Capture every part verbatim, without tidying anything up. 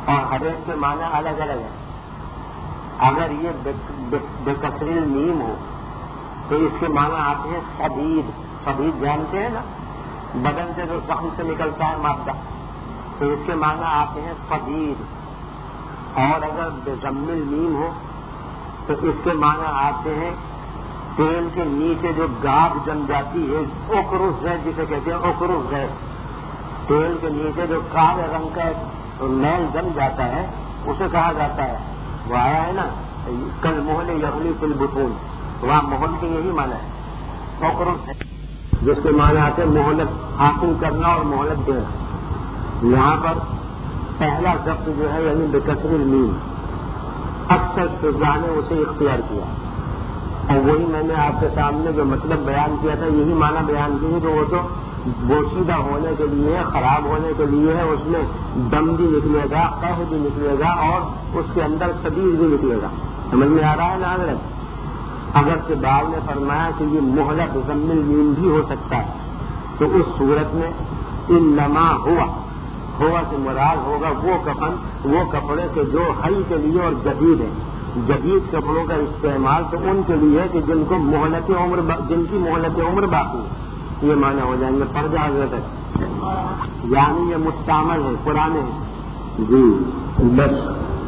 اور ہر ایک کے معنی الگ الگ ہیں. اگر یہ بے کسر المیم ہو تو اس کے معنی آتے ہیں صدید. صدید جانتے ہیں نا، بدن سے جو زخم سے نکلتا ہے مادہ، تو اس کے معنی آتے ہیں صدید. اور اگر بے ضم المیم ہو تو اس کے معنی آتے ہیں تیل کے نیچے جو گاب جم جاتی ہے، اوکرس ہے جسے کہتے ہیں اوکرس ہے. تیل کے نیچے جو کالے رنگ کا میل جم جاتا ہے اسے کہا جاتا ہے. وہ آیا ہے نا کل محل یغلی فی البطون، وہاں محل کے یہی معنی ہے اوکرس ہے، جس کے معنی آتے ہیں مہلت حاصل کرنا اور مہلت دینا. یہاں پر پہلا ضبط جو ہے یعنی بکسر المیم، اکثر فضا نے اسے اختیار کیا، اور وہی میں نے آپ کے سامنے جو مطلب بیان کیا تھا یہی معنی بیان کیے کہ وہ تو بوسیدہ ہونے کے لیے، خراب ہونے کے لیے ہے. اس میں دم بھی نکلے گا، قہر بھی نکلے گا، اور اس کے اندر شدید بھی نکلے گا. سمجھ میں آ رہا ہے نا حضرت؟ اگر سے بعد نے فرمایا کہ یہ مہلت ضم المیم بھی ہو سکتا ہے، تو اس صورت میں انما ہوا ہوا سے مراد ہوگا وہ کفن، وہ کپڑے کے جو حی کے لیے اور جدید ہے. جدید کپڑوں کا استعمال تو ان کے لیے ہے کہ جن کو مہلت عمر با... جن کی مہلت عمر باقی ہے. یہ معنی ہو جائیں گے پڑ جا حضرت، یعنی یہ مستعمل ہے، پرانے ہیں. جی بس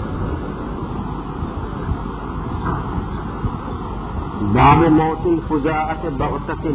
باب موت الفجاءۃ بغتۃ.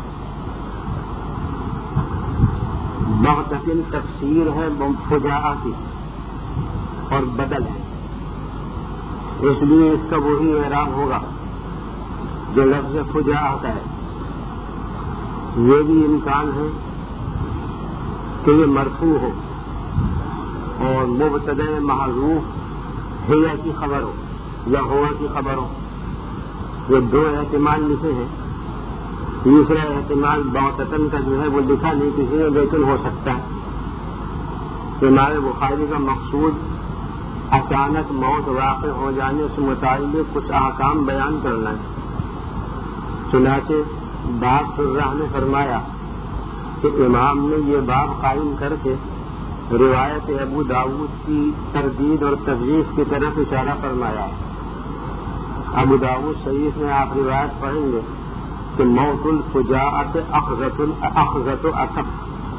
بغتۃ تفسیر ہے فجاء کی اور بدل ہے، اس لیے اس کا وہی اعراب ہوگا جو لفظ فجاء آتا ہے. یہ بھی امکان ہے کہ یہ مرفوع ہو اور مبتدا محذوف ہیا کی خبر ہو یا ہوا کی خبر ہو. یہ دو احتمال لکھے ہیں. تیسرا احتمال بغتۃ کا جو ہے وہ لکھا نہیں کسی نے، لیکن ہو سکتا ہے. امام بخاری کا مقصود اچانک موت واقع ہو جانے سے متعلق کچھ احکام بیان کرنا ہے. چنانچہ باب شرح نے فرمایا کہ امام نے یہ باب قائم کر کے روایت ابو داؤد کی تردید اور تضعیف کی طرف اشارہ فرمایا. ابو داؤد شریف میں آپ روایت پڑھیں گے کہ موت الفجاءۃ اخذۃ اخذۃ اسف.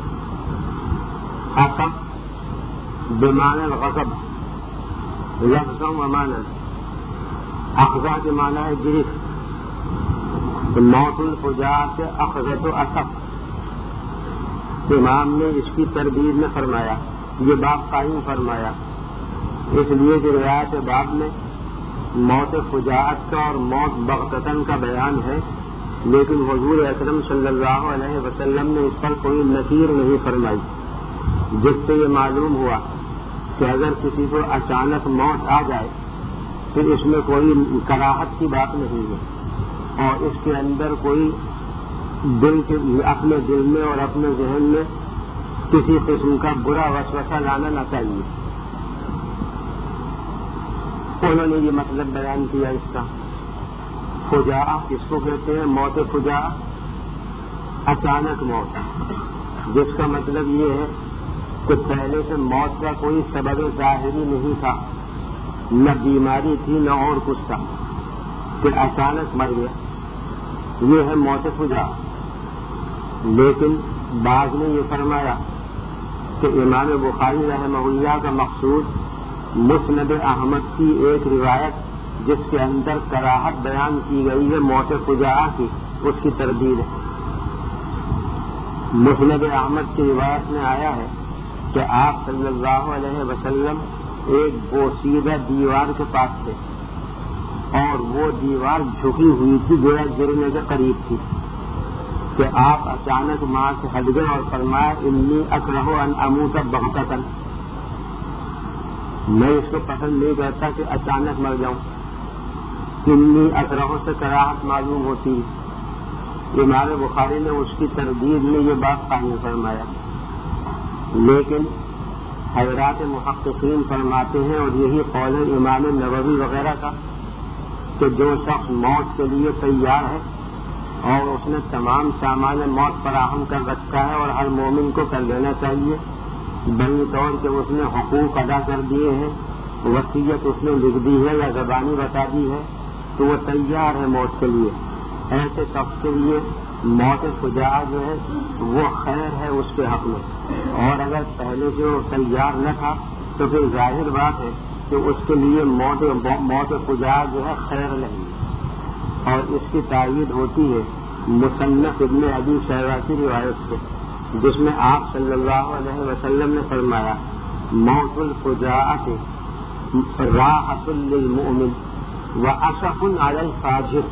اسف بمعنی الغضب لفظا و معنی. اخذہ کے معنی ہے گرفت، موت الفجاءۃ اخذۃ اسف. امام نے اس کی تردید میں فرمایا، یہ باب قائم فرمایا، اس لیے کہ روایت باب میں موت فجاعت کا اور موت بغتتاً کا بیان ہے، لیکن حضور اکرم صلی اللہ علیہ وسلم نے اس پر کوئی نکیر نہیں فرمائی، جس سے یہ معلوم ہوا کہ اگر کسی کو اچانک موت آ جائے پھر اس میں کوئی کراہت کی بات نہیں ہے، اور اس کے اندر کوئی دل کے اپنے دل میں اور اپنے ذہن میں کسی قسم کا برا وسوسہ لانا نہ چاہیے. انہوں نے یہ مطلب بیان کیا اس کا. فجاء کس کو کہتے ہیں؟ موت فجاء اچانک موت، جس کا مطلب یہ ہے کہ پہلے سے موت کا کوئی سبب ظاہری نہیں تھا، نہ بیماری تھی نہ اور کچھ تھا، پھر اچانک مر گیا. یہ ہے موت فجاء. لیکن بعض نے یہ فرمایا کہ امام بخاری رحمہ اللہ کا مقصود مسند احمد کی ایک روایت جس کے اندر کراہت بیان کی گئی ہے موت فجاء کی، اس کی تردید ہے. مسند احمد کی روایت میں آیا ہے کہ آپ صلی اللہ علیہ وسلم ایک بوسیدہ دیوار کے پاس تھے اور وہ دیوار جھکی ہوئی تھی، گویا گرنے کے قریب تھی، کہ آپ اچانک وہاں سے ہٹ گئے اور فرمایا انی اکرہ ان اموت بغتۃ، میں اس کو پسند نہیں کرتا کہ اچانک مر جاؤں. انی اکرہ سے کراہت معلوم ہوتی. امام بخاری نے اس کی تردید میں یہ بات قائم فرمایا، لیکن حضرات محققین فرماتے ہیں اور یہی قول ہے امام نووی وغیرہ کا کہ جو شخص موت کے لیے تیار ہے اور اس نے تمام سامان موت فراہم کر رکھا ہے اور ہر مومن کو کر لینا چاہیے، بڑی طور کے اس نے حقوق ادا کر دیے ہیں، وصیت اس نے لکھ دی ہے یا زبانی بتا دی ہے، تو وہ تیار ہے موت کے لیے. ایسے شخص کے لیے موت فجاعہ جو ہے وہ خیر ہے اس کے حق میں. اور اگر پہلے سے وہ تیار نہ تھا تو پھر ظاہر بات ہے کہ اس کے لیے موت موت فجاعہ جو ہے خیر نہیں. اور اس کی تائید ہوتی ہے مصنف ابن ابی شیبہ کی روایت سے، جس میں آپ صلی اللہ علیہ وسلم نے فرمایا موت الفجاعۃ راحۃ للمؤمن واسف علی الفاجر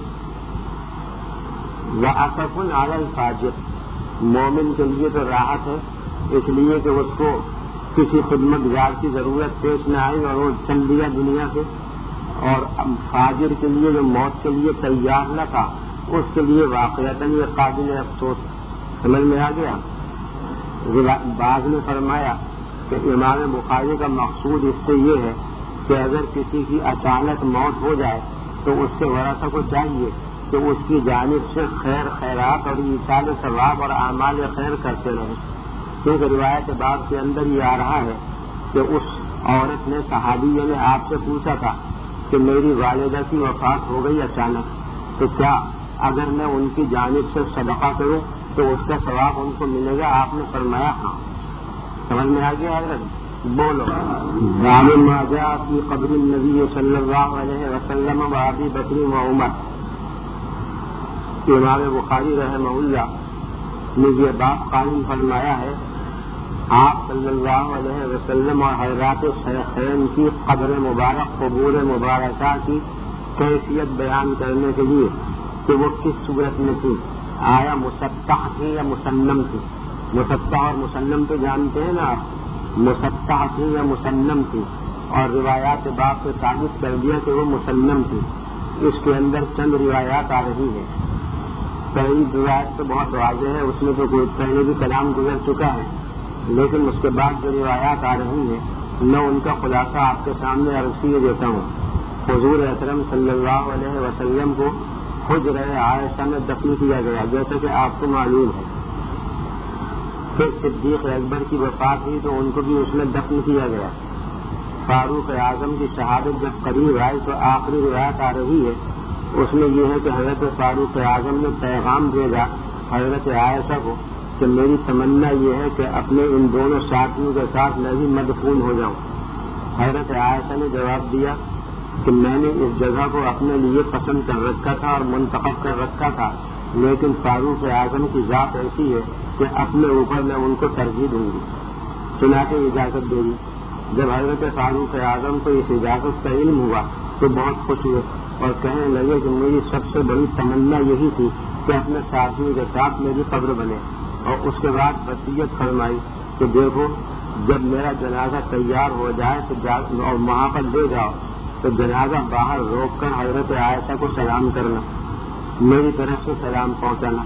واسف علی الفاجر. مومن کے لیے تو راحت ہے اس لیے کہ اس کو کسی خدمت گار کی ضرورت پیش نہ آئی اور وہ چل دیا دنیا سے، اور فاجر کے لیے جو موت کے لیے تیار نہ تھا اس کے لیے واقعتاً یہ قابل افسوس. سمجھ میں آ گیا. بعض نے فرمایا کہ امام بخاری کا مقصود اس سے یہ ہے کہ اگر کسی کی اچانک موت ہو جائے تو اس کے ورثہ کو چاہیے کہ اس کی جانب سے خیر خیرات اور ایصال ثواب اور اعمال خیر کرتے رہیں. کیونکہ روایت باب کے اندر یہ آ رہا ہے کہ اس عورت نے صحابیہ نے آپ سے پوچھا تھا کہ میری والدہ کی وفات ہو گئی اچانک، تو کیا اگر میں ان کی جانب سے صدقہ کروں تو اس کا ثواب ان کو ملے گا؟ آپ نے فرمایا ہاں. سمجھ میں آ گیا حضرت؟ بولو. باب ما جاء فی قبر النبی صلی اللہ علیہ وسلم و ابی بکر و عمر. امام بخاری رحمہ اللہ نے یہ باب قائم فرمایا ہے آپ صلی اللہ علیہ وسلم اور حضرات شیخین کی قبر مبارک قبور مبارکہ کی کیفیت بیان کرنے کے لیے کہ وہ کس صورت میں تھی. آیا مسطح تھی یا مسنم تھی؟ مسطح اور مسنم تو جانتے ہیں نا آپ. مسطح تھی یا مسنم تھی، اور روایات باب سے ثابت کر دیا کہ وہ مسنم تھی. اس کے اندر چند روایات آ رہی ہیں. پہلی روایت تو بہت واضح ہے، اس میں تو کوئی پہلے بھی کلام گزر چکا ہے، لیکن اس کے بعد جو روایات آ رہی ہیں میں ان کا خلاصہ آپ کے سامنے عرض کیے دیتا ہوں. حضور اکرم صلی اللہ علیہ وسلم کو حجرہ عائشہ میں دفن کیا گیا جیسا کہ آپ کو معلوم ہے. پھر صدیق اکبر کی وفات ہوئی تو ان کو بھی اس میں دفن کیا گیا. فاروق اعظم کی شہادت جب قریب آئی تو آخری روایت آ رہی ہے، اس میں یہ ہے کہ حضرت فاروق اعظم نے پیغام بھیجا حضرت عائشہ کو کہ میری تمنا یہ ہے کہ اپنے ان دونوں ساتھیوں کے ساتھ میں بھی مدفون ہو جاؤں. حضرت عائشہ نے جواب دیا کہ میں نے اس جگہ کو اپنے لیے پسند کر رکھا تھا اور منتخب کر رکھا تھا، لیکن فاروق اعظم کی ذات ایسی ہے کہ اپنے اوپر میں ان کو ترجیح دوں گی. چنانچہ اجازت دے دی. جب حضرت فاروق اعظم کو اس اجازت کا علم ہوا تو بہت خوش ہوئے اور کہنے لگے کہ میری سب سے بڑی تمنا یہی تھی کہ اپنے ساتھیوں کے ساتھ میری قبر بنے. اور اس کے بعد وصیت فرمائی کہ دیکھو جب میرا جنازہ تیار ہو جائے تو اور وہاں پر لے جاؤ تو جنازہ باہر روک کر حضرت عائشہ کو سلام کرنا، میری طرف سے سلام پہنچانا،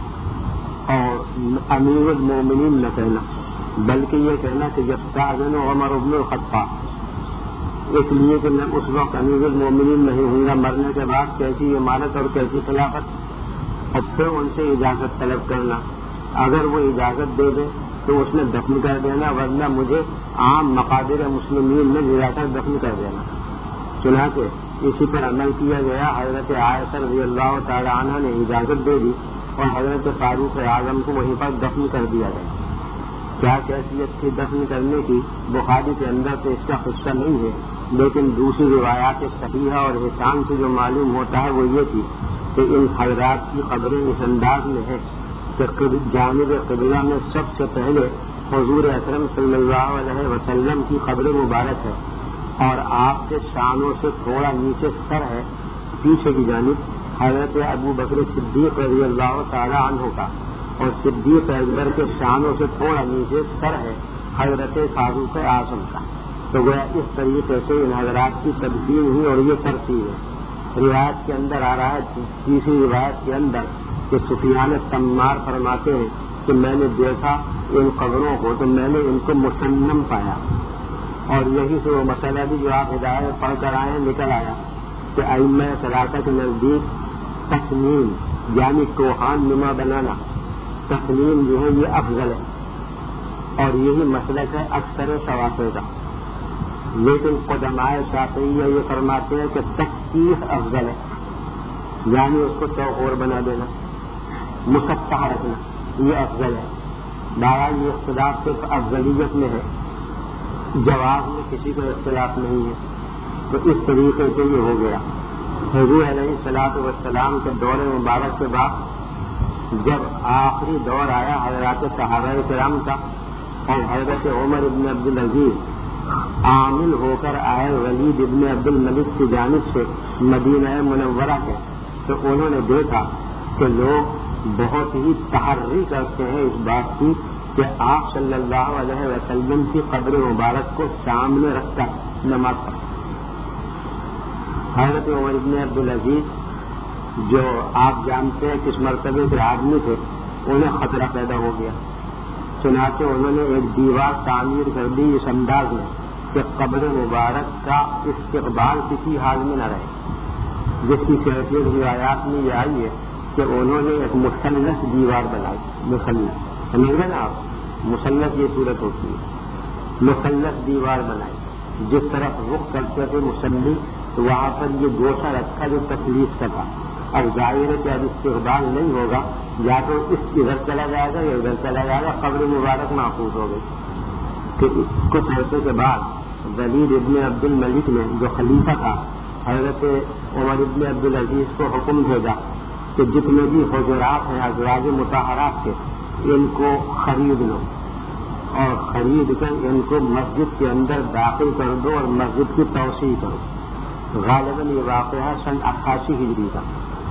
اور امیر المومنین نہ کہنا بلکہ یہ کہنا کہ جب تاذن عمر بن الخطاب، اس لیے کہ میں اس وقت امیر المومنین نہیں ہوں گا، مرنے کے بعد کیسی عمارت اور کیسی خلافت. اور پھر ان سے اجازت طلب کرنا، اگر وہ اجازت دے دے تو اس میں دفن کر دینا، ورنہ مجھے عام مقابر مسلمین میں لے جا کر دفن کر دینا. چنانچہ اسی پر عمل کیا گیا. حضرت عائشہ رضی اللہ تعالی عنہ نے اجازت دے دی اور حضرت فاروق اعظم کو وہیں پر دفن کر دیا گیا. کیا کیفیت تھی دفن کرنے کی بخاری کے اندر تو اس کا قصہ نہیں ہے، لیکن دوسری روایات صحیحہ اور حسان سے جو معلوم ہوتا ہے وہ یہ تھی کہ ان حضرات کی قبریں اس انداز میں ہے کہ جانب قبلہ میں سب سے پہلے حضور اکرم صلی اللہ علیہ وسلم کی قبر مبارک ہے، اور آپ کے شانوں سے تھوڑا نیچے سر ہے پیچھے کی جانب حضرت ابو بکر صدیق رضی اللہ تعالی عنہ کا، اور صدیق اکبر کے شانوں سے تھوڑا نیچے سر ہے حضرت فاروق اعظم کا. تو وہ اس طریقے سے ان حضرات کی تدفین ہوئی اور یہ ترتیب ہے. روایت کے اندر آ رہا ہے، تیسری روایت کے اندر کہ سفیان تمار فرماتے ہیں کہ میں نے دیکھا ان قبروں کو تو میں نے ان کو مسنم پایا، اور یہی سے وہ مسئلہ بھی جو آپ ہدایت پڑھ کر آئے نکل آیا کہ ائمہ ثلاثہ کے نزدیک تسنیم یعنی کوہان نما بنانا، تسنیم جو ہے یہ افضل ہے. اور یہی مسلک ہے اکثر شوافع کا. لیکن قدماء شافعیہ یہ فرماتے ہیں کہ تسبیح افضل ہے، یعنی اس کو چوکور بنا دینا، مسطح رکھنا، یہ افضل ہے. بہرحال یہ اختلاف صرف افضلیت میں ہے، جواب میں کسی کو اختلاف نہیں ہے. تو اس طریقے سے یہ ہو گیا. حضور علیہ الصلوۃ والسلام کے دور مبارک کے بعد جب آخری دور آیا حضرات صحابہ کرام کا، اور حضرت عمر ابن عبدالعزیز عامل ہو کر آئے ولید ابن عبد الملک کی جانب سے مدینہ منورہ کے، تو انہوں نے دیکھا کہ لوگ بہت ہی تحری کرتے ہیں اس بات کی کہ آپ صلی اللہ علیہ وسلم کی قبر مبارک کو سامنے رکھ کر نماز پڑھیں. حضرت عمر ابن عبدالعزیز جو آپ جانتے ہیں کس مرتبے کے آدمی تھے، انہیں خطرہ پیدا ہو گیا. چنانچہ انہوں نے ایک دیوار تعمیر کر دی اس انداز میں کہ قبر مبارک کا استقبال کسی حال میں نہ رہے، جس کی کیفیت روایات میں یہ آئی ہے کہ انہوں نے ایک مثلث دیوار بنائی. مثلث سمجھ گئے نا آپ، مثلث یہ صورت ہوتی ہے. مثلث دیوار بنائی، جس طرف رخ کرتے تھے مصلی تو وہاں پر یہ گوشہ رکھا جو تکلیف کا تھا. اب ظاہر ہے کہ اب استقبال نہیں ہوگا، یا تو اس ادھر چلا جائے گا یا ادھر چلا جائے گا. قبر مبارک محفوظ ہو گئی. کہ کچھ عرصے کے بعد ولید ابن عبد الملک نے جو خلیفہ تھا حضرت عمر ابن عبدالعزیز کو حکم بھیجا کہ جتنے بھی حجرات ہیں ازواج مطہرات کے، ان کو خرید لو اور خرید کر ان کو مسجد کے اندر داخل کر دو اور مسجد کی توسیع کرو. غالباً یہ واقعہ سن اٹھاسی ہجری کا.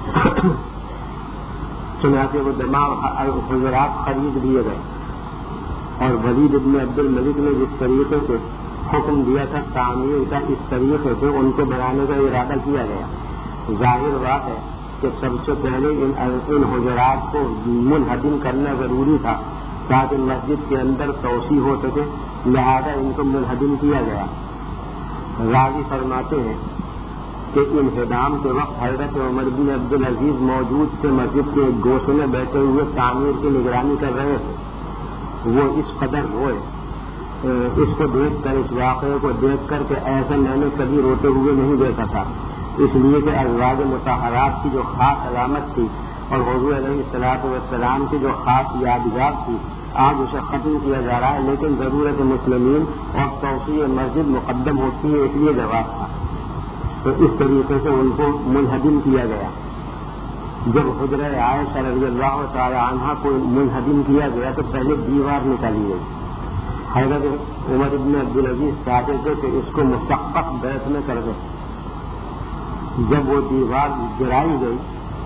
چنانچہ وہ تمام حجرات خرید لیے گئے، اور ولید ابن عبد الملک نے جس طریقے سے حکم دیا تھا تعمیر کا، اس طریقے سے ان کو بنانے کا ارادہ کیا گیا. ظاہر بات ہے کہ سب سے پہلے ان ان حجرات کو منہدم کرنا ضروری تھا تاکہ مسجد کے اندر توسیع ہو سکے، لہذا ان کو منہدم کیا گیا. راوی فرماتے ہیں کہ انہدام کے وقت حضرت عمر بن عبدالعزیز موجود تھے، مسجد کے ایک گوشے میں بیٹھے ہوئے تعمیر کی نگرانی کر رہے تھے. وہ اس قدر روئے اس کو دیکھ کر، اس واقعے کو دیکھ کر کہ ایسا میں نے کبھی روتے ہوئے نہیں دیکھا تھا، اس لیے کہ ازواج مطہرات کی جو خاص علامت تھی اور حضور علیہ الصلوۃ والسلام کی جو خاص یادگار تھی، آج اسے ختم کیا جا رہا ہے. لیکن ضرورت مسلمین اور توسیع مسجد مقدم ہوتی ہے، اس لیے جواب تھا. تو اس طریقے سے ان کو منہدم کیا گیا. جب حجرہ عائشہ رضی اللہ تعالی عنہا کو منہدم کیا گیا تو پہلے دیوار نکالی گئی. حضرت عمر ابن عبدالعزیز چاہتے تھے کہ اس کو مسقف بیت میں کر دیں. جب وہ دیوار گرائی گئی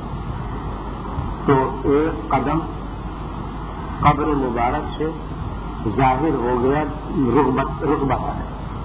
تو ایک قدم قبر مبارک سے ظاہر ہو گیا رقبہ ہے.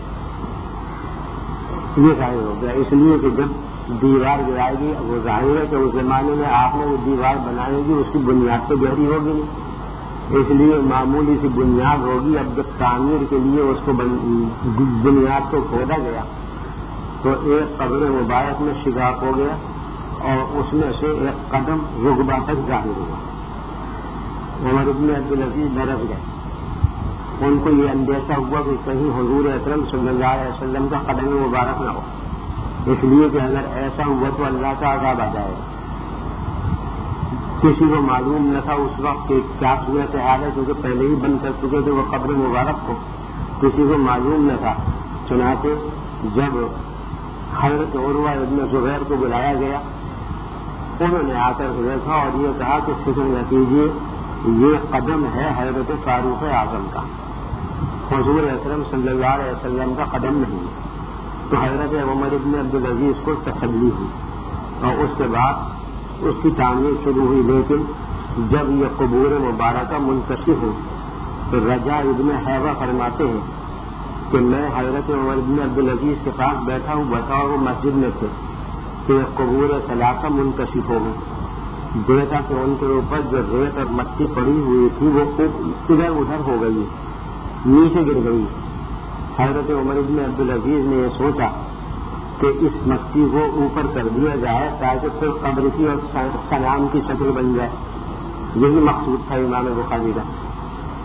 یہ ظاہر ہو گیا اس لیے کہ جب دیوار گرائے گی، وہ ظاہر ہے کہ اس زمانے میں آپ نے وہ دیوار بنائے گی، اس کی بنیاد تو گہری ہوگی نہیں، اس لیے معمولی سی بنیاد ہوگی. اب جب تعمیر کے لیے اس کو بنیاد کو کھودا گیا تو ایک قبر مبارک میں شگاف ہو گیا اور اس میں سے ایک قدم رقبہ تک ظاہر ہوا. عمر ابن عبدالعزیز برس گئے. ان کو یہ اندیشہ ہوا کہ کہیں حضور اکرم صلی اللہ علیہ وسلم کا قدم مبارک نہ ہو، اس لیے کہ اگر ایسا ہوا تو اللہ کا عذاب آ جائے گا. کسی کو معلوم نہ تھا اس وقت کہ کیا صورت حال ہے، کیونکہ پہلے ہی بند کر چکے تھے وہ قبر مبارک کو، کسی کو معلوم نہ تھا. چنانچہ جب حضرت عروہ ابن زبیر کو بلایا گیا، انہوں نے آ کر دیکھا اور یہ کہا کہ فکر نہ کیجیے، یہ قدم ہے حضرت فاروق اعظم کا، حضور اکرم صلی اللہ علیہ وسلم کا قدم نہیں. تو حضرت عمر ابن عبدالعزیز کو تسلی ہوئی اور اس کے بعد اس کی تعمیر شروع ہوئی. لیکن جب یہ قبور مبارکہ منتشر ہوئی تو رجا ابن حیوہ فرماتے ہیں کہ میں حضرت عمر ابن عبدالعزیز کے پاس بیٹھا ہوں بتا وہ مسجد میں تھے کہ قبور ثلاثہ منکشف ہو گئی. دیکھا کہ ان کے اوپر جو ریت اور مٹی پڑی ہوئی تھی وہ ادھر ادھر ہو گئی، نیچے گر گئی. حضرت عمر ابن عبدالعزیز نے یہ سوچا کہ اس مٹی کو اوپر کر دیا جائے تاکہ پھر قبر کی اور سلام کی شکل بن جائے. یہی مقصود تھا امام بخاری کا.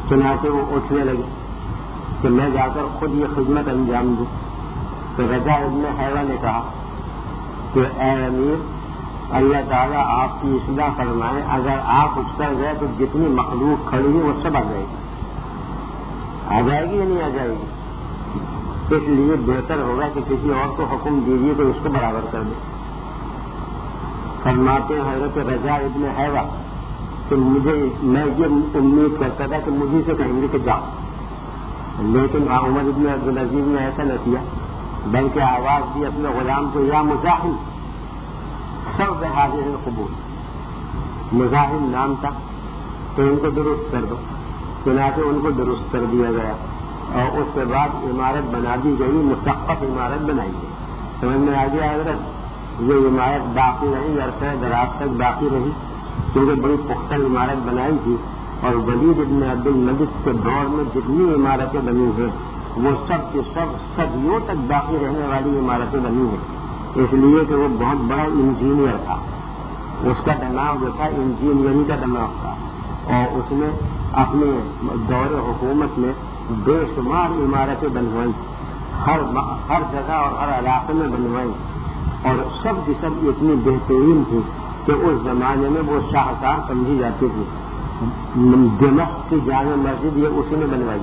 چنانچہ وہ اٹھنے لگے کہ میں جا کر خود یہ خدمت انجام دوں. تو رجا ابن حیوہ نے کہا کہ اے امیر، اللہ تعالیٰ آپ کی اصلاح فرمائے، اگر آپ اٹھ کر گئے تو جتنی مخلوق کھڑی ہے وہ سب آ جائے گی. آ جائے گی یا نہیں آ جائے گی؟ اس لیے بہتر ہوگا کہ کسی اور کو حکم دیجیے کہ اس کو برابر کر دے. فرماتے ہیں حضرت رجا ابن حیوہ کہ مجھے میں یہ امید کرتا تھا کہ مجھے سے کہیں گے کہ جاؤ، لیکن عمر ابن عبدالعزیز نے ایسا نہ کیا، بلکہ آواز دی اپنے غلام کو، یا مزاحم سب حاضر قبول. مزاحم نام تھا تو ان کو درست کر دو. چنانچہ ان کو درست کر دیا گیا اور اس کے بعد عمارت بنا دی گئی، مسقف عمارت بنائی گئی. سمجھ میں آ گیا حضرت؟ یہ عمارت باقی رہی، عرصہ دراز تک باقی رہی، کیونکہ بڑی پختہ عمارت بنائی تھی. اور ولید ابن عبد الملک کے دور میں جتنی عمارتیں بنی ہیں وہ سب کے سب صدیوں تک باقی رہنے والی عمارتیں بنی ہیں، اس لیے کہ وہ بہت بڑا انجینئر تھا. اس کا دماغ جو تھا انجینئرنگ کا دماغ تھا، اور اس نے اپنے دور حکومت میں بے شمار عمارتیں بنوائیں، ہر ہر جگہ اور ہر علاقے میں بنوائیں، اور سب کی سب اتنی بہترین تھی کہ اس زمانے میں وہ شاہکار سمجھی جاتی تھی. دمشق کی جامع مسجد یہ اسی نے بنوائی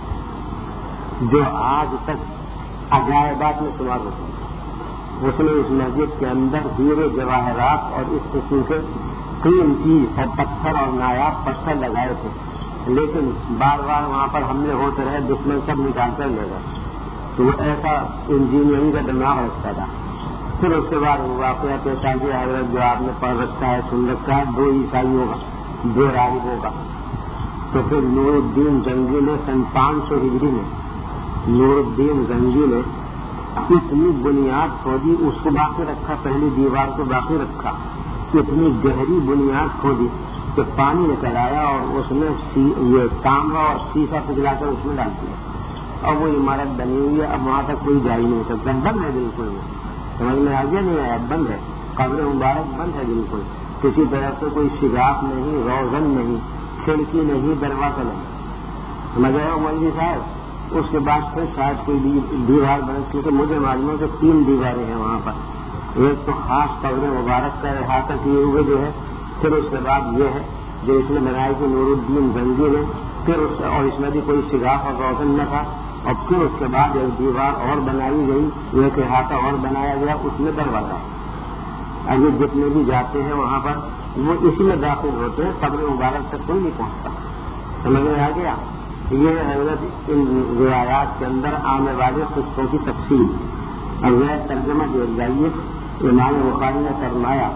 ہے جو آج تک عجائبات میں شمار ہوتی ہے. اس نے اس مسجد کے اندر ہیرے جواہرات اور اس قسم کے قیمتی اور پتھر اور نایاب پتھر لگائے تھے، لیکن بار بار وہاں پر حملے ہوتے رہے، دشمن سب نکال کر لے گئے. تو وہ ایسا انجینئرنگ کا دماغ رکھتا تھا. پھر اس کے بعد وہ واقعہ پیش آ گیا حضرت جو آپ نے پڑھ رکھا ہے، سن رکھا ہے، دو عیسائیوں کا، دو راہبوں کا. تو پھر نور الدین زنگی نے سن پانچ سو ہجری میں نور الدین زنگی نے اتنی بنیاد کھودی، اس کو باقی رکھا، پہلی دیوار کو باقی رکھا، اتنی گہری بنیاد کھودی کہ پانی نکل آیا اور اس میں یہ تانبا اور سیسا پگھلا کر اس میں ڈال دیا، اور وہ عمارت بنی ہوئی ہے. اب وہاں تک کوئی جا ہی نہیں سکتا، بند ہے بالکل. وہ سمجھ میں آگے نہیں آیا، بند ہے. قبر مبارک بند ہے بالکل، کسی طرح سے کوئی شگاف نہیں، روزن نہیں، کھڑکی نہیں، دروازہ نہیں. سمجھ آیا مولوی صاحب؟ اس کے بعد پھر شاید کوئی دیوار بنے، کیونکہ مجھے معلوم ہے کہ تین دیواریں ہیں وہاں پر. ایک تو خاص قبر مبارک کا احاطہ کیے ہوئے جو ہے، پھر اس کے بعد یہ ہے جو اس نے بنائی تھی نور الدین زنگی نے، پھر اس اور اس میں بھی کوئی شگاف اور روزن نہ تھا. اور پھر اس کے بعد ایک دیوار اور بنائی گئی، ایک احاطہ اور بنایا گیا، اس میں دروازہ. اب یہ جتنے بھی جاتے ہیں وہاں پر وہ اسی میں داخل ہوتے ہیں، قبر مبارک تک کوئی نہیں پہنچتا. سمجھ میں آ گیا؟ یہ حضرت ان روایات کے اندر آنے والے قصوں کی تفصیل. اور وہ ترجمہ جو جائیے، امام بخاری نے فرمایا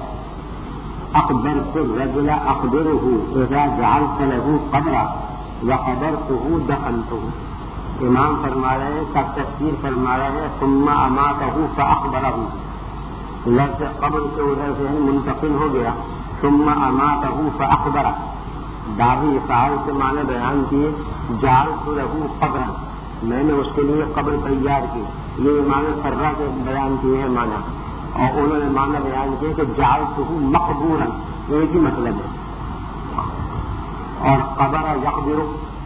اخبرت الرجل اخبره اذا جعلت له قبرا وقبرته دفنته. امام فرما رہے ہیں، سب تفسیر فرما رہے ہیں ثم اماته فاخبره. لفظ قبر سے ادھر سے منتقل ہو گیا، ثم اماته فاخبره. داغی صاحب سے معنی بیان کیے، جعلت له قبرا، میں نے اس کے لیے قبر تیار کی. یہ امام فرا کے بیان کیے ہیں معنی، اور انہوں نے معنی بیان کیا کہ جعلته مقبورا، ایک ہی مطلب ہے. اور قبر یقبر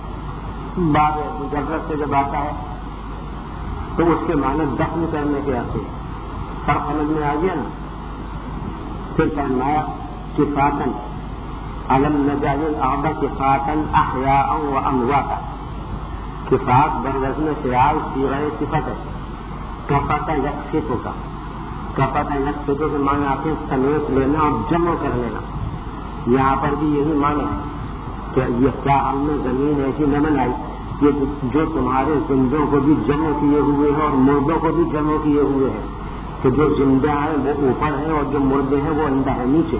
بعد مجرد سے جب آتا ہے تو اس کے معنی دفن کرنے کے آتے ہیں. فرق سمجھ میں آ گیا نا؟ پھر فرمایا کفاتن علم نجعل الارض کفاتن احیاء و امواتا. کفات بروزن فعال صیغہ صفت ہے. کفت یکفت کا، کفت یکفت کے معنی آتے ہیں سمیت لینا اور جمع کر لینا. یہاں پر بھی یہی معنی ہے کہ یہ کیا ہم نے زمین ایسی نہ بنائی کہ جو تمہارے زندوں کو بھی جمع کیے ہوئے ہیں اور مردوں کو بھی جمع کیے ہوئے ہیں، کہ جو زندہ ہیں وہ اوپر ہیں اور جو مردے ہیں وہ اندر ہے نیچے.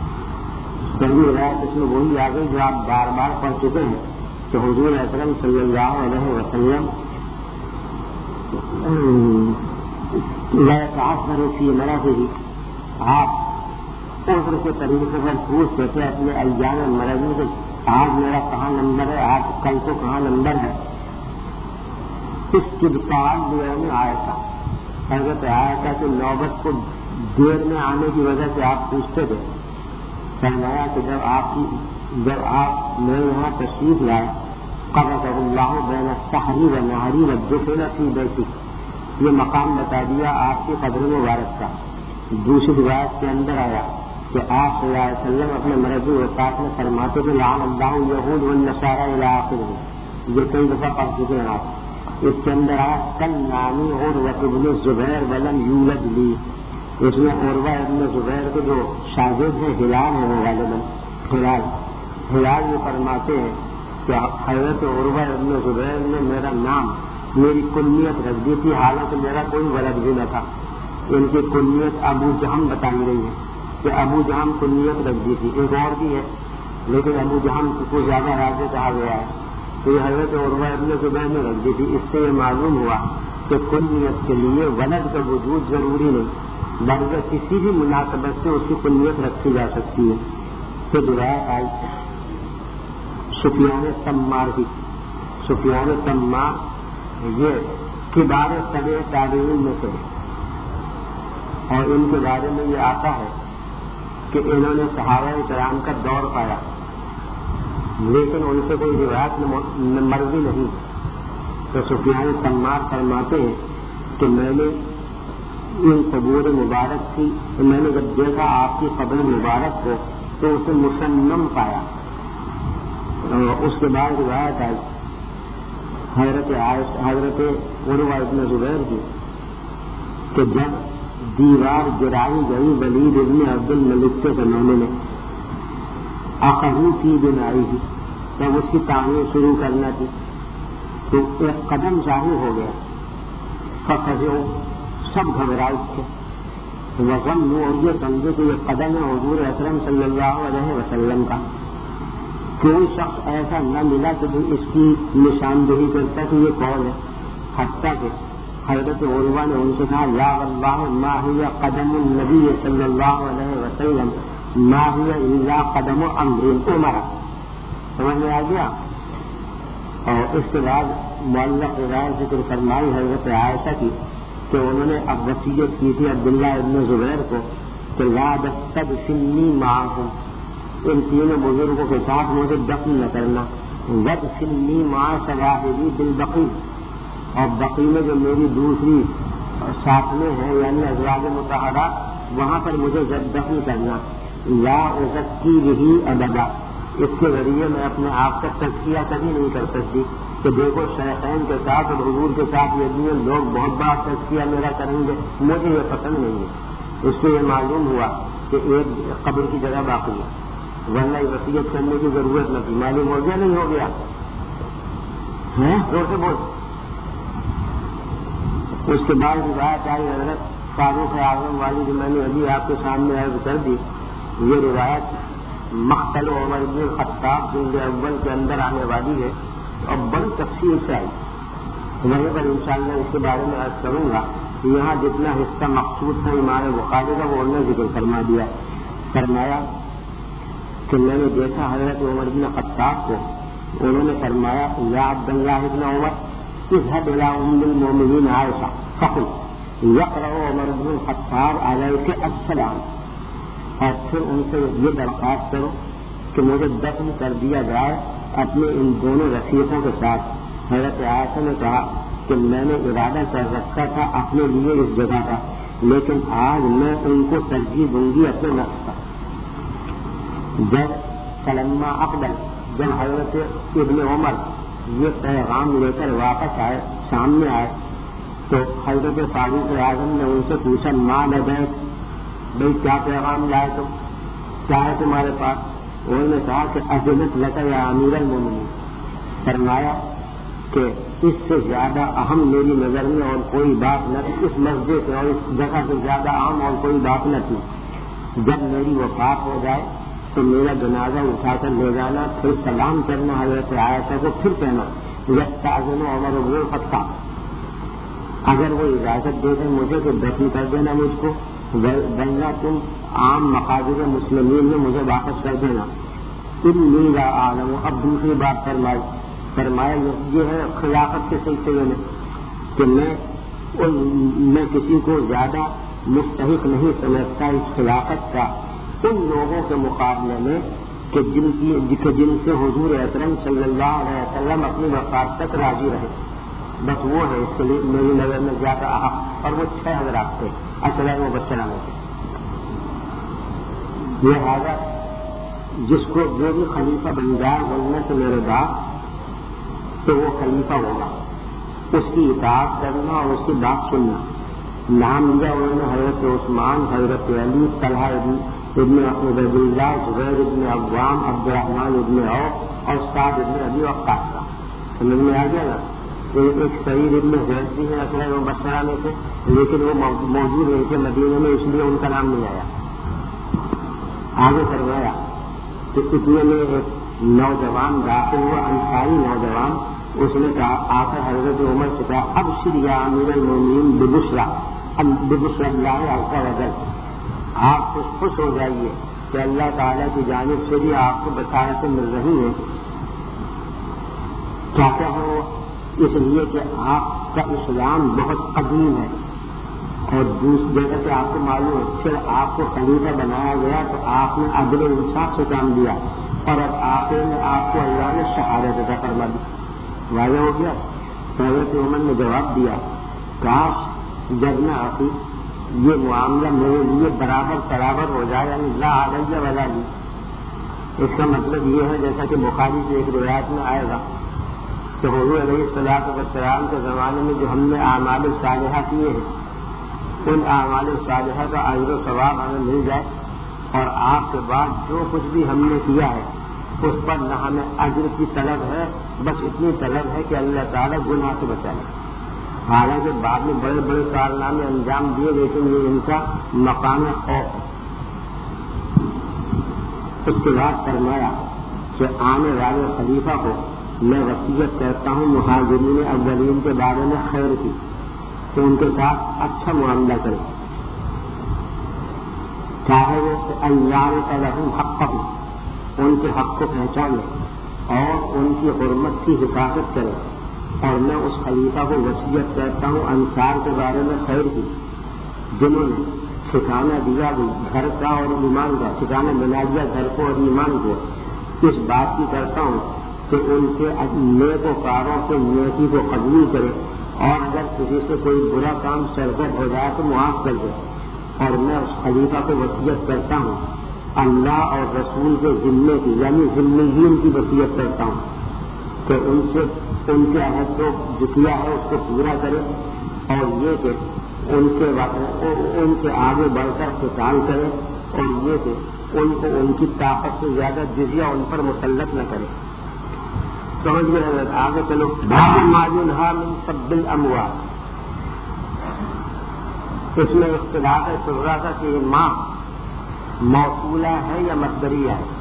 پہلی روایت اس میں وہی آ گئی جو آپ بار بار پڑھ چکے ہیں کہ حضور اکرم صلی اللہ علیہ وسلم فی مرضہ، آپ عذر کے طریقے پر پوچھتے تھے اپنے ایام مرض سے، آج میرا کہاں نمبر ہے، آج کل کو کہاں نمبر ہے. اس کبکار دعا میں آیا تھا، حضرت آیا تھا کہ نوبت کو دیر میں آنے کی وجہ سے آپ پوچھتے تھے. فرمایا کہ جب آپ کی جب آپ میرے یہاں تشریف لائے قبضہ اللہ بین السحری و نہری و دفن فی بیتی، یہ مقام بتا دیا آپ کی قبر مبارک کا۔ دوسری روایت کے اندر آیا کہ آپ صلی اللہ علیہ وسلم اپنے مرض وفات میں فرماتے تھے لعن اللہ یہود والنصارى الی آخرہ، یہ کئی دفعہ پڑھ چکے ہیں آپ۔ اس کے اندر آیا کل نامی عروہ ابن الزبیر ولم یولد لی، اس میں عروہ ابن زبیر کے جو شاگرد ہیں ہلال ہیں غالباً ہلال ہلال یہ فرماتے ہیں کہ حضرت عروہ ابن زبیر نے میرا نام میری کنیت رکھ دی تھی، حالانکہ میرا کوئی ولد بھی نہ تھا۔ ان کی کنیت ابو جہم بتائی گئی ہے کہ ابو جہم کنیت رکھ دی تھی، ایک اور بھی ہے لیکن ابو جہم کو زیادہ راجع کہا گیا ہے، تو یہ حضرت عروہ ابن زبیر نے رکھ دی تھی۔ اس سے یہ معلوم ہوا کہ کنیت کے لیے ولد کا وجود ضروری نہیں، بلکہ کسی بھی مناسبت سے اس کی کنیت رکھی جا سکتی ہے۔ پھر روایت آئی سفیان تمار کی، سفیان تمار یہ کبار سبع تابعین میں سے، اور ان کے بارے میں یہ آتا ہے کہ انہوں نے صحابہ کرام کا دور پایا، لیکن ان سے کوئی روایت مرضی نہیں۔ تو سفیان تمار فرماتے ہیں کہ میں نے ان قبور مبارک کی، میں نے جب دیکھا آپ کی قبر مبارک کو تو اسے مسنم پایا۔ اس کے بعد روایت آئی حضرت حضرت عروہ ابن زبیر کی کہ جب دیوار گرائی گئی ولید ابن عبد الملک کے زمانے میں اخذو کی بنائی تھی، جب اس کی تعمیر شروع کرنا تھی تو ایک قدم ظاہر ہو گیا، ففزعوا سب گھبرائے تھے، وظنوا اور یہ سمجھے کہ یہ قدم ہے حضور اکرم صلی اللہ علیہ وسلم کا۔ کوئی شخص ایسا نہ ملا کہ جو اس کی نشاندہی کرتا کہ یہ کون ہے، حتیٰ کہ حضرت عروہ نے ان سے کہا یا واللہ ما ہی قدم النبی صلی اللہ علیہ وسلم ما ہی الا قدم امر عمر، سمجھ میں آ گیا۔ اور اس کے بعد معلق روایت ذکر فرمائی حضرت عائشہ کی کہ انہوں نے اب وصیت کی تھی عبداللہ ابن زبیر کو کہ لا تدفنی معہم، ان تینوں بزرگوں کے ساتھ مجھے دفن نہ کرنا، وادفنی مع صواحبی بالبقیع، اور بقیع میں جو میری دوسری ساتھیں ہیں یعنی ازواج مطہرات وہاں پر مجھے دفن کرنا، لا ازکی بہ ابدا، اس کے ذریعے میں اپنے آپ کا تزکیہ کبھی نہیں کر سکتی کہ دیکھو شیخین کے ساتھ اور حضور کے ساتھ یہ لوگ بہت بڑا تزکیہ میرا کریں گے، مجھے یہ پسند نہیں ہے۔ اس سے یہ معلوم ہوا کہ ایک قبر کی جگہ باقی ہے، ورنہ وصیت کرنے کی ضرورت نہ تھی۔ معلوم ہو گیا نہیں ہو گیا؟ زور سے بول۔ اس کے بعد روایت آئی حضرت فاروق اعظم والی جو میں نے ابھی آپ کے سامنے عرض کر دی، یہ روایت مقتل عمر بن الخطاب جلد اول کے اندر آنے والی ہے اور بڑی تفصیل سے آئی، وہیں پر انشاءاللہ اس کے بارے میں عرض کروں گا۔ یہاں جتنا حصہ مقصود تھا امام بخاری کا وہ انہوں نے ذکر فرما دیا۔ فرمایا کہ میں نے دیکھا حضرت عمر بن خطاب کو، انہوں نے فرمایا یا عبداللہ بن عمر اذهب الى ام المؤمنین عائشہ فقل یقرأ عمر بن الخطاب علیک السلام، اور پھر ان سے یہ درخواست کرو کہ مجھے دفن کر دیا جائے اپنے ان دونوں رفیقوں کے ساتھ۔ حضرت عائشہ نے کہا کہ میں نے ارادہ کر رکھا تھا اپنے لیے اس جگہ کا، لیکن آج میں ان کو ترجیح دوں گی اپنے نفس کا۔ جب فلما اقبل، جب حضرت ابن عمر یہ پیغام لے کر واپس آئے، سامنے آئے، تو حضرت فاروق اعظم نے ان سے پوچھا ماں لبیک، بھائی کیا پیغام لائے تم، کیا ہے تمہارے پاس؟ انہوں نے کہا کہ اذنت لک یا امیر المومنین، فرمایا کہ اس سے زیادہ اہم میری نظر میں اور کوئی بات نہ تھی، اس مسجد سے اور اس جگہ سے زیادہ اہم اور کوئی بات نہ تھی۔ جب میری وفات ہو جائے تو میرا جنازہ اٹھا کر لے جانا، پھر سلام کرنا حضرت عائشہ کو، پھر کہنا یستأذن عمر بن الخطاب، اگر وہ اجازت دے دیں مجھے تو دفن کر دینا مجھ کو، ورنہ تم عام مقابر مسلمین میں مجھے واپس کر دینا۔ انی لا اعلم، اب دوسری بات فرمائی، فرمایا یہ ہے خلافت کے سلسلے میں کہ میں میں کسی کو زیادہ مستحق نہیں سمجھتا اس خلافت کا ان لوگوں کے مقابلے میں کہ جن کی کہ جن سے حضور اکرم صلی اللہ علیہ وسلم اپنی وفات تک راضی رہے، بس وہ ہے اس کے لیے میری نظر میں زیادہ اہم، اور وہ چھ حضرات تھے اصل وہ بچہ میں سے. یہ حاضر جس کو جو بھی خلیفہ بن جائے بولنے سے میرے بعد تو وہ خلیفہ ہوگا، اس کی اطاعت کرنا اور اس کی بات سننا. نام لیا انہوں نے حضرت عثمان، حضرت علی، طلحہ ابن ابن عبید اللہ، زبیر ابن عوام، عبد الرحمن ابن عوف اور سعد ابن ابی وقاص کا. سمجھ میں آ گیا نا. ایک سعید ابن زید بھی ہے اصل وہ بشرا میں سے، لیکن وہ موجود نہیں تھے مدینے میں، اس لیے ان کا نام نہیں آیا. آگے کروایا کہ اتنے میں ایک نوجوان داخل ہوا، انصاری نوجوان. اس نے کہا آ کر حضرت عمر سے کہا ابشر یا امیر المومنین ببشرا ببشر اللہ عز وجل، آپ خوش خوش ہو جائیے کہ اللہ تعالیٰ کی جانب سے بھی آپ کو بشارتیں مل رہی ہیں. کیا کیا ہو؟ اس لیے کہ آپ کا اسلام بہت قدیم ہے، اور دوسری جگہ سے آپ کو معلوم ہے پھر آپ کو خلیفہ بنایا گیا تو آپ نے عدل و انصاف سے کام دیا، اور اب آخر میں آپ کو اللہ نے شہادت عطا فرما دی. واضح ہو گیا. حضرت عمر نے جواب دیا کاش جب نہ آتی یہ معاملہ میرے لیے برابر برابر ہو جائے، یعنی لا علیہ ولا لی. اس کا مطلب یہ ہے جیسا کہ بخاری کی ایک روایت میں آئے گا کہ حضور علیہ الصلوۃ والسلام کے زمانے میں جو ہم نے اعمال صالحہ کیے ہیں ان اعمال صالحہ کا اجر و ثواب ہمیں مل جائے، اور آپ کے بعد جو کچھ بھی ہم نے کیا ہے اس پر نہ ہمیں اجر کی طلب ہے، بس اتنی طلب ہے کہ اللہ تعالیٰ گناہ سے بچائے. حالانکہ بعد میں بڑے بڑے کارنامے انجام دیے، لیکن یہ ان کا مقام خوف ہے. اس کے بعد فرمایا کہ آنے والے خلیفہ کو میں وصیت کرتا ہوں مہاجرین اولین کے بارے میں خیر کی، کہ ان کے ساتھ اچھا معاملہ کرے، چاہے وہ اللہ لہم حقہم، ان کے حق کو پہچانے اور ان کی حرمت کی حفاظت کرے. اور میں اس خلیفہ کو وصیت کرتا ہوں انصار کے بارے میں خیر کی، جنہوں نے ٹھکانہ دیا گھر کا اور ایمان کا، ٹھکانہ بنا دیا گھر کو اور ایمان کو. اس بات کی کرتا ہوں کہ ان کے نیک و کاروں سے نیکی کو قبول کرے، اور اگر کسی سے کوئی برا کام سرزد ہو جائے تو معاف کر دے. اور میں اس خلیفہ کو وصیت کرتا ہوں اللہ اور رسول کے ذمے کی، یعنی ذمین کی وصیت کرتا ہوں کہ ان سے ان کے عہد کو جو کیا ہے اس کو پورا کرے، اور یہ کہ ان کے ان کے آگے بڑھ کر قتال کرے، اور یہ کہ ان کو ان کی طاقت سے زیادہ جزیہ ان پر مسلط نہ کرے. سمجھ میں آگے چلو. باب ما ينهى من سب الاموات. اس میں اختلاف چل رہا تھا کہ یہ ماں موصولہ ہے یا مصدریہ ہے.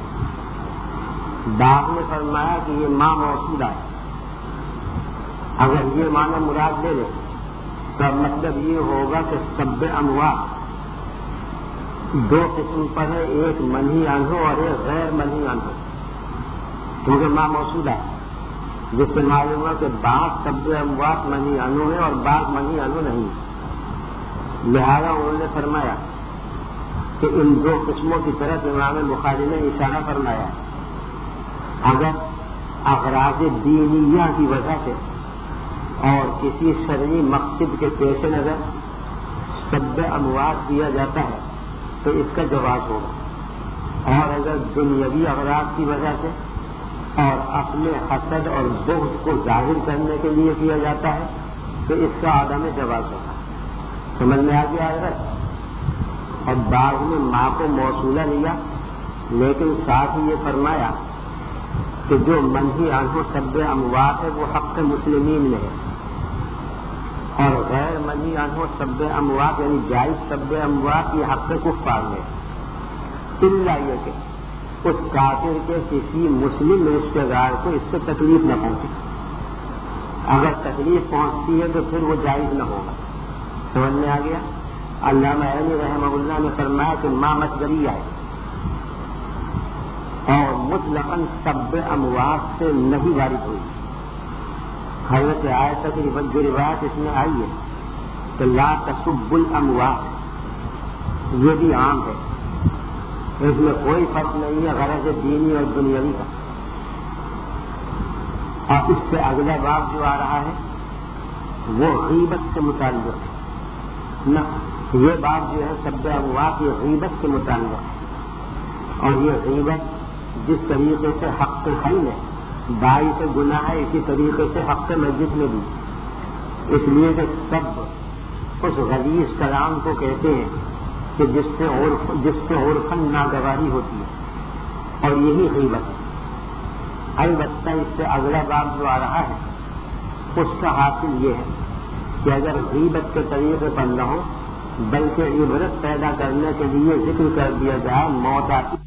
بعد میں فرمایا کہ یہ ماں موصولہ ہے. اگر یہ معنی مراد لے لے تو مطلب یہ ہوگا کہ سب اموات دو قسم پر ہے، ایک منہی عنہ اور ایک غیر منہی عنہ. کیونکہ ماں موصولہ ہے، جس سے معلوم ہوا کہ بعض سب اموات منہی عنہ ہے اور بعض منہی عنہ نہیں. لہذا انہوں نے فرمایا کہ ان دو قسموں کی طرف امام بخاری نے اشارہ فرمایا. اگر اغراض دینیہ کی وجہ سے اور کسی شرعی مقصد کے پیش نظر سب اموات دیا جاتا ہے تو اس کا جواز ہوگا، اور اگر دنیاوی اغراض کی وجہ سے اور اپنے حسد اور بغض کو ظاہر کرنے کے لیے کیا جاتا ہے تو اس کا عدم جواز ہوگا. سمجھ میں آ گیا ہے. اور بعض میں ماں کو موصولہ لیا، لیکن ساتھ ہی یہ فرمایا کہ جو منہی عنہ سب اموات ہے وہ حق مسلمین میں ہے، اور غیر منہی عنہ سب اموات یعنی جائز سب اموات یہ حق کفار میں ہے. الا یہ کہ اس کافر کے کسی مسلم رشتے دار کو اس سے تکلیف نہ پہنچے. اگر تکلیف پہنچتی ہے تو پھر وہ جائز نہ ہوگا. سمجھ میں آ گیا. علامہ عینی رحمہ اللہ نے فرمایا کہ ماں مصدریہ ہے اور مطلقاً سب اموات سے نہیں وارد ہوئی. حضرت عائشہ کی جو روایت اس میں آئی ہے کہ لا تسب الاموات، یہ بھی عام ہے. اس میں کوئی فرق نہیں ہے غرض دینی اور دنیاوی کا. اور اس سے اگلا باب جو آ رہا ہے وہ غیبت سے متعلق ہے نہ. یہ باب جو ہے سب اموات یہ غیبت سے متعلق ہے. اور یہ غیبت جس طریقے سے حق حل میں بائی سے گناہ ہے اسی طریقے سے حق مسجد میں بھی. اس لیے کہ سب اس غلیظ کلام کو کہتے ہیں کہ جس سے عرف جس سے عرفاً ناگواری ہوتی ہے اور یہی غیبت ہے. البتہ اس سے اگلا باب جو آ رہا ہے اس کا حاصل یہ ہے کہ اگر غیبت کے طریقے پر نہ ہو بلکہ عبرت پیدا کرنے کے لیے ذکر کر دیا جائے موت آتی